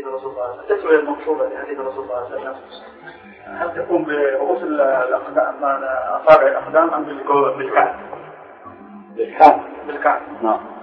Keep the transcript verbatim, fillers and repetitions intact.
حديث الرسول صلى الله عليه وسلم، التسوية المقصودة في حديث الرسول صلى الله عليه وسلم هل تكون برؤوس الأقدام أصابع الأقدام أم بالكعب؟ بالكعب. بالكعب. نعم.